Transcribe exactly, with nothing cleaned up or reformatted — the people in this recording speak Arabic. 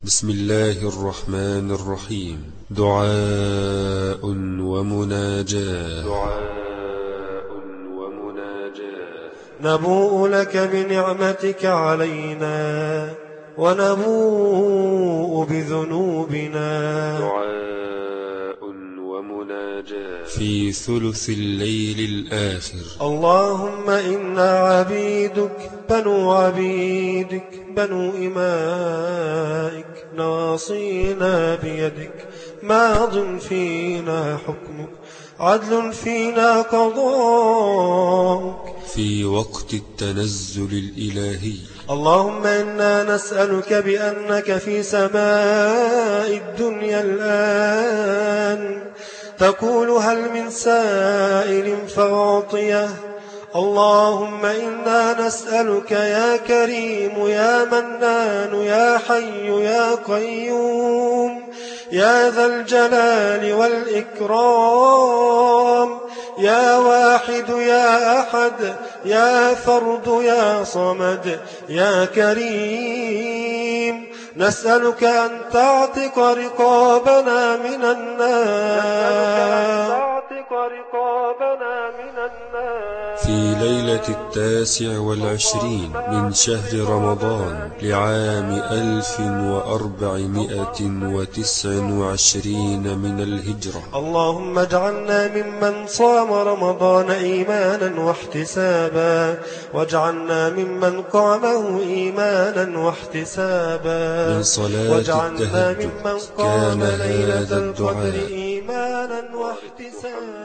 بسم الله الرحمن الرحيم. دعاء ومناجاة دعاء ومناجاة نبوء لك بنعمتك علينا ونبوء بذنوبنا. دعاء ومناجاة في ثلث الليل الآخر. اللهم إنا عبيدك بنو عبيدك بنو إمائك ناصينا بيدك ماض فينا حكمك عدل فينا قضاؤك في وقت التنزل الإلهي. اللهم إنا نسألك بأنك في سماء الدنيا الآن تقول هل من سائل فأعطيه. اللهم إنا نسألك يا كريم يا منان يا حي يا قيوم يا ذا الجلال والإكرام يا واحد يا أحد يا فرد يا صمد يا كريم، نسألك أن تعتق رقابنا من النار في ليلة التاسع والعشرين من شهر رمضان لعام ألف وأربعمائة وتسع وعشرين من الهجرة. اللهم اجعلنا ممن صام رمضان إيمانا واحتسابا، واجعلنا ممن قامه إيمانا واحتسابا، من صلاة واجعلنا التهجد ممن قام كان ليلة هذا القدر الدعاء. إيمانا واحتسابا.